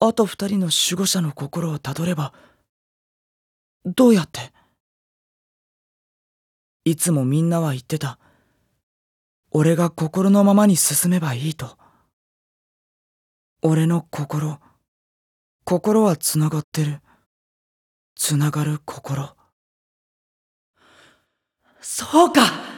あと二人の守護者の心をたどれば、どうやって？いつもみんなは言ってた。俺が心のままに進めばいいと。俺の心はつながってる。つながる心。 そうか、